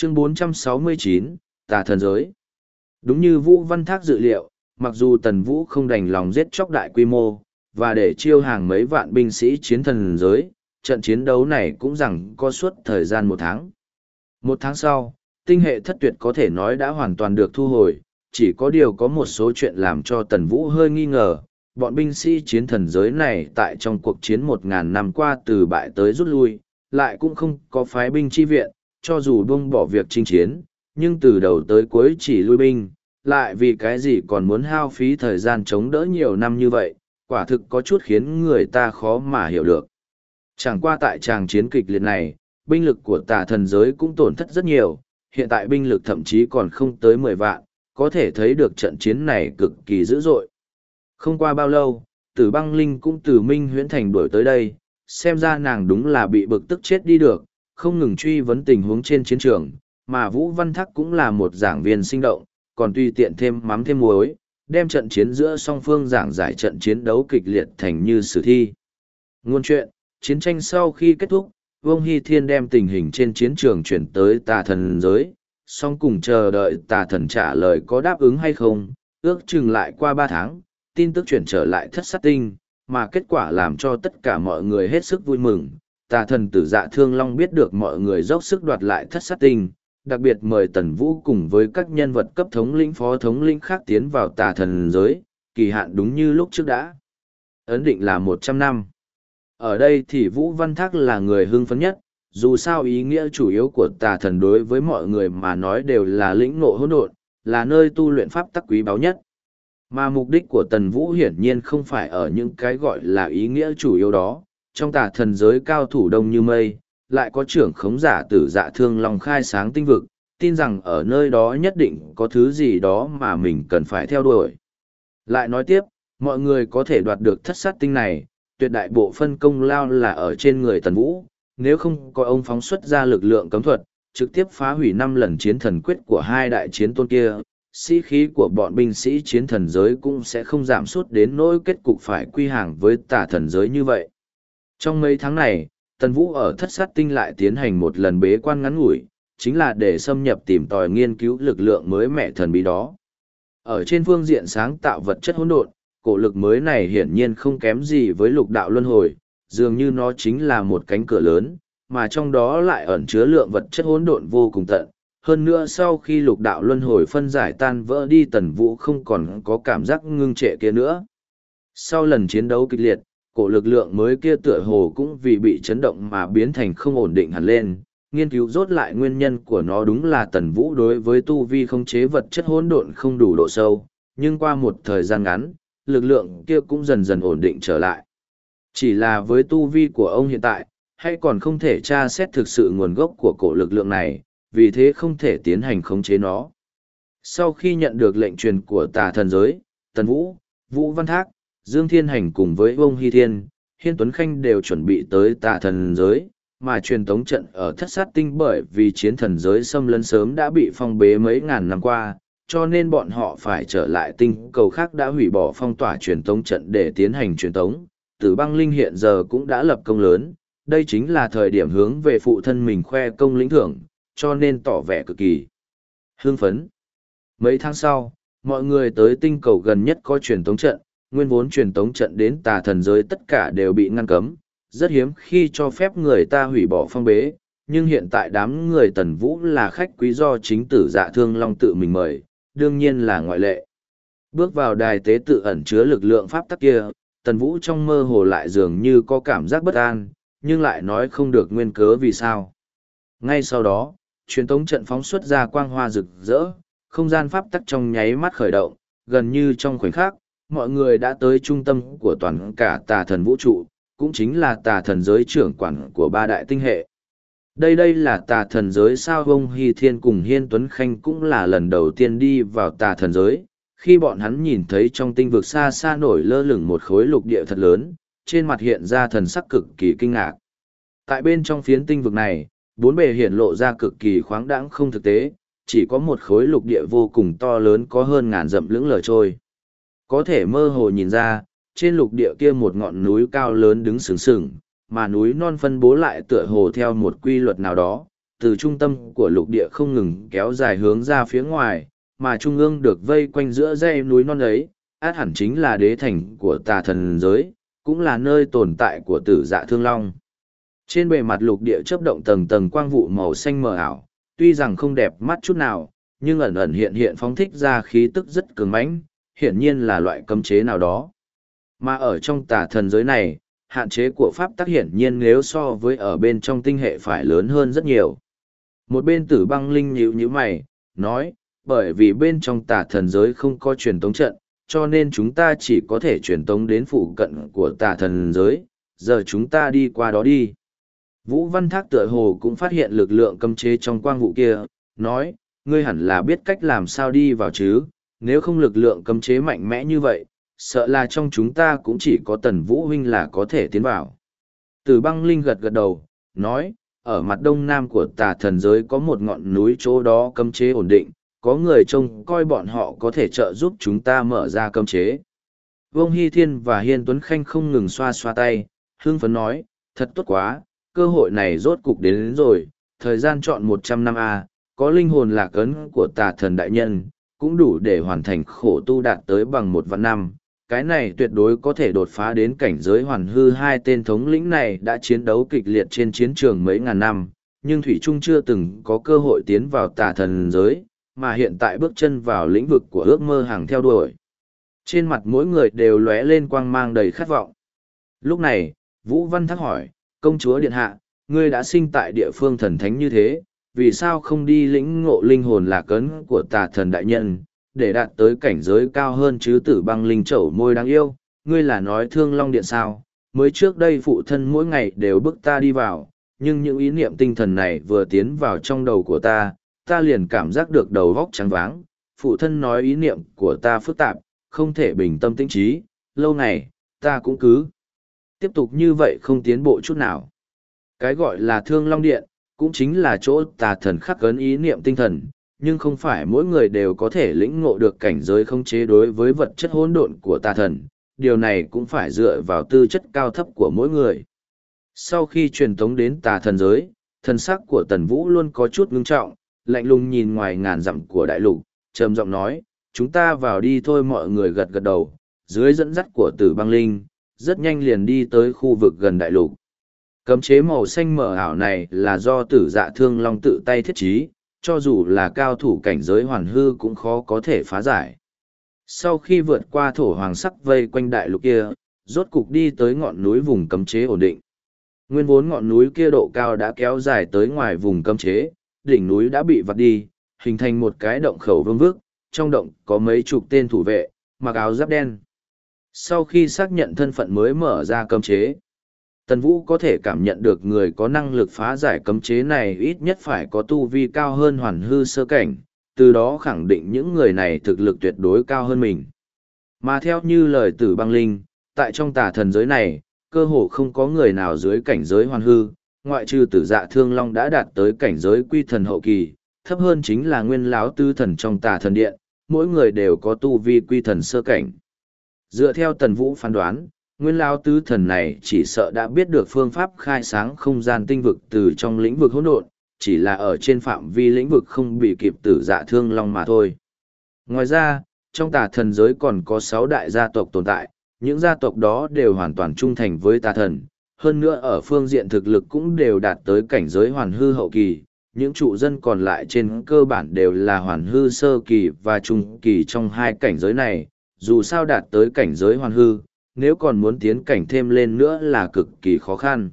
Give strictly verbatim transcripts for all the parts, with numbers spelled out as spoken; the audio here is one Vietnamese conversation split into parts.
Chương bốn trăm sáu mươi chín, Tà thần giới. Đúng như Vũ Văn Thác dự liệu, mặc dù Tần Vũ không đành lòng giết chóc đại quy mô, và để chiêu hàng mấy vạn binh sĩ chiến thần giới, trận chiến đấu này cũng rằng có suốt thời gian một tháng. Một tháng sau, tinh hệ thất tuyệt có thể nói đã hoàn toàn được thu hồi, chỉ có điều có một số chuyện làm cho Tần Vũ hơi nghi ngờ. Bọn binh sĩ chiến thần giới này tại trong cuộc chiến một ngàn năm qua từ bại tới rút lui, lại cũng không có phái binh chi viện, cho dù buông bỏ việc chinh chiến, nhưng từ đầu tới cuối chỉ lui binh, lại vì cái gì còn muốn hao phí thời gian chống đỡ nhiều năm như vậy, quả thực có chút khiến người ta khó mà hiểu được. Chẳng qua tại tràng chiến kịch liệt này, binh lực của tà thần giới cũng tổn thất rất nhiều, hiện tại binh lực thậm chí còn không tới mười vạn, có thể thấy được trận chiến này cực kỳ dữ dội. Không qua bao lâu, Tử Băng Linh cũng từ Minh Huyễn Thành đuổi tới đây, xem ra nàng đúng là bị bực tức chết đi được, không ngừng truy vấn tình huống trên chiến trường, mà Vũ Văn Thác cũng là một giảng viên sinh động, còn tùy tiện thêm mắm thêm muối, đem trận chiến giữa song phương giảng giải trận chiến đấu kịch liệt thành như sử thi. Ngôn chuyện, chiến tranh sau khi kết thúc, Vương Hy Thiên đem tình hình trên chiến trường chuyển tới tà thần giới, song cùng chờ đợi tà thần trả lời có đáp ứng hay không, ước chừng lại qua ba tháng, tin tức chuyển trở lại thất sát tinh, mà kết quả làm cho tất cả mọi người hết sức vui mừng. Tà thần tử Dạ Thương Long biết được mọi người dốc sức đoạt lại thất sát tinh, đặc biệt mời Tần Vũ cùng với các nhân vật cấp thống lĩnh phó thống lĩnh khác tiến vào tà thần giới, kỳ hạn đúng như lúc trước đã ấn định là một trăm năm. Ở đây thì Vũ Văn Thác là người hưng phấn nhất, dù sao ý nghĩa chủ yếu của tà thần đối với mọi người mà nói đều là lĩnh ngộ hỗn độn, là nơi tu luyện pháp tắc quý báu nhất. Mà mục đích của Tần Vũ hiển nhiên không phải ở những cái gọi là ý nghĩa chủ yếu đó, trong tà thần giới cao thủ đông như mây, lại có trưởng khống giả tử Dạ Thương Long khai sáng tinh vực, tin rằng ở nơi đó nhất định có thứ gì đó mà mình cần phải theo đuổi. Lại nói tiếp, mọi người có thể đoạt được thất sát tinh này, tuyệt đại bộ phân công lao là ở trên người Tần Vũ, nếu không có ông phóng xuất ra lực lượng cấm thuật, trực tiếp phá hủy năm lần chiến thần quyết của hai đại chiến tôn kia, sĩ khí của bọn binh sĩ chiến thần giới cũng sẽ không giảm sút đến nỗi kết cục phải quy hàng với tà thần giới như vậy. Trong mấy tháng này, Tần Vũ ở thất sát tinh lại tiến hành một lần bế quan ngắn ngủi, chính là để xâm nhập tìm tòi nghiên cứu lực lượng mới mẹ thần bí đó. Ở trên phương diện sáng tạo vật chất hỗn độn, cổ lực mới này hiển nhiên không kém gì với lục đạo luân hồi, dường như nó chính là một cánh cửa lớn, mà trong đó lại ẩn chứa lượng vật chất hỗn độn vô cùng tận. Hơn nữa sau khi lục đạo luân hồi phân giải tan vỡ đi, Tần Vũ không còn có cảm giác ngưng trệ kia nữa. Sau lần chiến đấu kịch liệt, cổ lực lượng mới kia tựa hồ cũng vì bị chấn động mà biến thành không ổn định hẳn lên. Nghiên cứu rốt lại nguyên nhân của nó đúng là Tần Vũ đối với tu vi khống chế vật chất hỗn độn không đủ độ sâu, nhưng qua một thời gian ngắn, lực lượng kia cũng dần dần ổn định trở lại. Chỉ là với tu vi của ông hiện tại, hay còn không thể tra xét thực sự nguồn gốc của cổ lực lượng này, vì thế không thể tiến hành khống chế nó. Sau khi nhận được lệnh truyền của tà thần giới, Tần Vũ, Vũ Văn Thác, Dương Thiên Hành cùng với Vương Hy Thiên, Hiên Tuấn Khanh đều chuẩn bị tới tà thần giới, mà truyền tống trận ở thất sát tinh bởi vì chiến thần giới xâm lấn sớm đã bị phong bế mấy ngàn năm qua, cho nên bọn họ phải trở lại tinh cầu khác đã hủy bỏ phong tỏa truyền tống trận để tiến hành truyền tống. Tử Băng Linh hiện giờ cũng đã lập công lớn, đây chính là thời điểm hướng về phụ thân mình khoe công lĩnh thưởng, cho nên tỏ vẻ cực kỳ hưng phấn. Mấy tháng sau, mọi người tới tinh cầu gần nhất có truyền tống trận, nguyên vốn truyền tống trận đến tà thần giới tất cả đều bị ngăn cấm, rất hiếm khi cho phép người ta hủy bỏ phong bế, nhưng hiện tại đám người Tần Vũ là khách quý do chính tử Dạ Thương Long tự mình mời, đương nhiên là ngoại lệ. Bước vào đài tế tự ẩn chứa lực lượng pháp tắc kia, Tần Vũ trong mơ hồ lại dường như có cảm giác bất an, nhưng lại nói không được nguyên cớ vì sao. Ngay sau đó, truyền tống trận phóng xuất ra quang hoa rực rỡ, không gian pháp tắc trong nháy mắt khởi động, gần như trong khoảnh khắc, mọi người đã tới trung tâm của toàn cả tà thần vũ trụ, cũng chính là tà thần giới trưởng quản của ba đại tinh hệ. Đây đây là tà thần giới sao? Vương Hy Thiên cùng Hiên Tuấn Khanh cũng là lần đầu tiên đi vào tà thần giới, khi bọn hắn nhìn thấy trong tinh vực xa xa nổi lơ lửng một khối lục địa thật lớn, trên mặt hiện ra thần sắc cực kỳ kinh ngạc. Tại bên trong phiến tinh vực này, bốn bề hiện lộ ra cực kỳ khoáng đãng không thực tế, chỉ có một khối lục địa vô cùng to lớn có hơn ngàn dặm lững lờ trôi. Có thể mơ hồ nhìn ra, trên lục địa kia một ngọn núi cao lớn đứng sừng sừng, mà núi non phân bố lại tựa hồ theo một quy luật nào đó, từ trung tâm của lục địa không ngừng kéo dài hướng ra phía ngoài, mà trung ương được vây quanh giữa dãy núi non ấy, át hẳn chính là đế thành của tà thần giới, cũng là nơi tồn tại của tử dạ thương long. Trên bề mặt lục địa chớp động tầng tầng quang vụ màu xanh mờ ảo, tuy rằng không đẹp mắt chút nào, nhưng ẩn ẩn hiện hiện phóng thích ra khí tức rất cường mãnh, hiển nhiên là loại cấm chế nào đó. Mà ở trong tà thần giới này, hạn chế của pháp tắc hiển nhiên nếu so với ở bên trong tinh hệ phải lớn hơn rất nhiều. Một bên Tử Băng Linh nhíu nhíu mày, nói, bởi vì bên trong tà thần giới không có truyền tống trận, cho nên chúng ta chỉ có thể truyền tống đến phụ cận của tà thần giới, giờ chúng ta đi qua đó đi. Vũ Văn Thác tựa hồ cũng phát hiện lực lượng cấm chế trong quang vụ kia, nói, ngươi hẳn là biết cách làm sao đi vào chứ, nếu không lực lượng cấm chế mạnh mẽ như vậy, sợ là trong chúng ta cũng chỉ có Tần Vũ huynh là có thể tiến vào. Tử Băng Linh gật gật đầu, nói, ở mặt đông nam của tà thần giới có một ngọn núi chỗ đó cấm chế ổn định, có người trông coi bọn họ có thể trợ giúp chúng ta mở ra cấm chế. Vương Hy Thiên và Hiên Tuấn Khanh không ngừng xoa xoa tay, hưng phấn nói, thật tốt quá, cơ hội này rốt cục đến, đến rồi, thời gian chọn một trăm năm A, có linh hồn lạc ấn của tà thần đại nhân, cũng đủ để hoàn thành khổ tu đạt tới bằng một vạn năm. Cái này tuyệt đối có thể đột phá đến cảnh giới hoàn hư. Hai tên thống lĩnh này đã chiến đấu kịch liệt trên chiến trường mấy ngàn năm, nhưng Thủy Trung chưa từng có cơ hội tiến vào tà thần giới, mà hiện tại bước chân vào lĩnh vực của ước mơ hàng theo đuổi. Trên mặt mỗi người đều lóe lên quang mang đầy khát vọng. Lúc này, Vũ Văn Thác hỏi, công chúa điện hạ, ngươi đã sinh tại địa phương thần thánh như thế, vì sao không đi lĩnh ngộ linh hồn lạc ấn của tà thần đại nhân, để đạt tới cảnh giới cao hơn chứ? Tử Băng Linh trẩu môi đáng yêu, ngươi là nói Thương Long Điện sao? Mới trước đây phụ thân mỗi ngày đều bức ta đi vào, nhưng những ý niệm tinh thần này vừa tiến vào trong đầu của ta, ta liền cảm giác được đầu vóc trắng váng. Phụ thân nói ý niệm của ta phức tạp, không thể bình tâm tĩnh trí, lâu ngày, ta cũng cứ tiếp tục như vậy không tiến bộ chút nào. Cái gọi là Thương Long Điện, cũng chính là chỗ tà thần khắc ấn ý niệm tinh thần, nhưng không phải mỗi người đều có thể lĩnh ngộ được cảnh giới khống chế đối với vật chất hỗn độn của tà thần, điều này cũng phải dựa vào tư chất cao thấp của mỗi người. Sau khi truyền tống đến tà thần giới, thần sắc của Tần Vũ luôn có chút ngưng trọng, lạnh lùng nhìn ngoài ngàn dặm của đại lục, trầm giọng nói, chúng ta vào đi thôi. Mọi người gật gật đầu, dưới dẫn dắt của Tử Băng Linh, rất nhanh liền đi tới khu vực gần đại lục. Cấm chế màu xanh mờ ảo này là do Tử Dạ Thương Long tự tay thiết trí, cho dù là cao thủ cảnh giới hoàn hư cũng khó có thể phá giải. Sau khi vượt qua thổ hoàng sắc vây quanh đại lục kia, rốt cục đi tới ngọn núi vùng cấm chế ổn định. Nguyên vốn ngọn núi kia độ cao đã kéo dài tới ngoài vùng cấm chế, đỉnh núi đã bị vặt đi, hình thành một cái động khẩu vương vức, trong động có mấy chục tên thủ vệ, mặc áo giáp đen. Sau khi xác nhận thân phận mới mở ra cấm chế, Tần Vũ có thể cảm nhận được người có năng lực phá giải cấm chế này ít nhất phải có tu vi cao hơn hoàn hư sơ cảnh, từ đó khẳng định những người này thực lực tuyệt đối cao hơn mình. Mà theo như lời Tử Băng Linh, tại trong tà thần giới này, cơ hồ không có người nào dưới cảnh giới hoàn hư, ngoại trừ Tử Dạ Thương Long đã đạt tới cảnh giới quy thần hậu kỳ, thấp hơn chính là Nguyên Lão Tư Thần trong tà thần điện, mỗi người đều có tu vi quy thần sơ cảnh. Dựa theo Tần Vũ phán đoán, Nguyên Lão Tứ Thần này chỉ sợ đã biết được phương pháp khai sáng không gian tinh vực từ trong lĩnh vực hỗn độn, chỉ là ở trên phạm vi lĩnh vực không bị kịp Tử Dạ Thương Long mà thôi. Ngoài ra, trong tà thần giới còn có sáu đại gia tộc tồn tại, những gia tộc đó đều hoàn toàn trung thành với tà thần, hơn nữa ở phương diện thực lực cũng đều đạt tới cảnh giới hoàn hư hậu kỳ, những trụ dân còn lại trên cơ bản đều là hoàn hư sơ kỳ và trung kỳ trong hai cảnh giới này, dù sao đạt tới cảnh giới hoàn hư, nếu còn muốn tiến cảnh thêm lên nữa là cực kỳ khó khăn.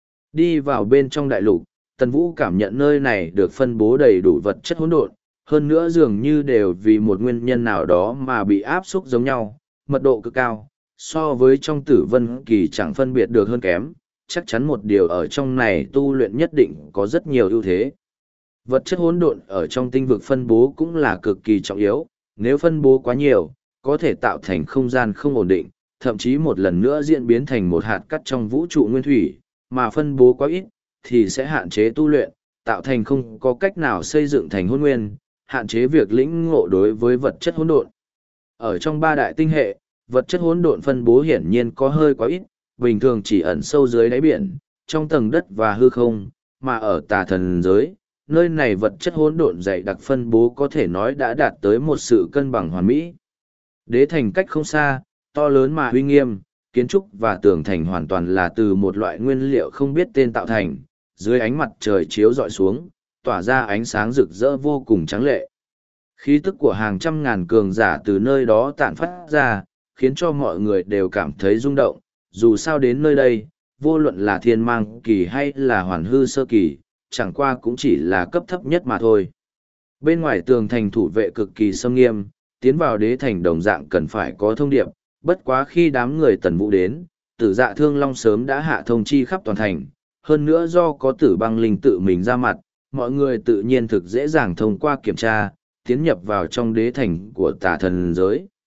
Đi vào bên trong đại lục, Tần Vũ cảm nhận nơi này được phân bố đầy đủ vật chất hỗn độn, hơn nữa dường như đều vì một nguyên nhân nào đó mà bị áp xúc giống nhau, mật độ cực cao, so với trong tử vân kỳ chẳng phân biệt được hơn kém, chắc chắn một điều ở trong này tu luyện nhất định có rất nhiều ưu thế. Vật chất hỗn độn ở trong tinh vực phân bố cũng là cực kỳ trọng yếu, nếu phân bố quá nhiều, có thể tạo thành không gian không ổn định, thậm chí một lần nữa diễn biến thành một hạt cát trong vũ trụ nguyên thủy, mà phân bố quá ít, thì sẽ hạn chế tu luyện, tạo thành không có cách nào xây dựng thành hỗn nguyên, hạn chế việc lĩnh ngộ đối với vật chất hỗn độn. Ở trong ba đại tinh hệ, vật chất hỗn độn phân bố hiển nhiên có hơi quá ít, bình thường chỉ ẩn sâu dưới đáy biển, trong tầng đất và hư không, mà ở tà thần giới, nơi này vật chất hỗn độn dày đặc phân bố có thể nói đã đạt tới một sự cân bằng hoàn mỹ. Đế thành cách không xa, to lớn mà uy nghiêm, kiến trúc và tường thành hoàn toàn là từ một loại nguyên liệu không biết tên tạo thành, dưới ánh mặt trời chiếu rọi xuống, tỏa ra ánh sáng rực rỡ vô cùng trắng lệ. Khí tức của hàng trăm ngàn cường giả từ nơi đó tản phát ra, khiến cho mọi người đều cảm thấy rung động, dù sao đến nơi đây, vô luận là thiên mang kỳ hay là hoàn hư sơ kỳ, chẳng qua cũng chỉ là cấp thấp nhất mà thôi. Bên ngoài tường thành thủ vệ cực kỳ xâm nghiêm, tiến vào đế thành đồng dạng cần phải có thông điệp, bất quá khi đám người Tần Vũ đến, Tử Dạ Thương Long sớm đã hạ thông chi khắp toàn thành, hơn nữa do có Tử Băng Linh tự mình ra mặt, mọi người tự nhiên thực dễ dàng thông qua kiểm tra, tiến nhập vào trong đế thành của Tà Thần giới.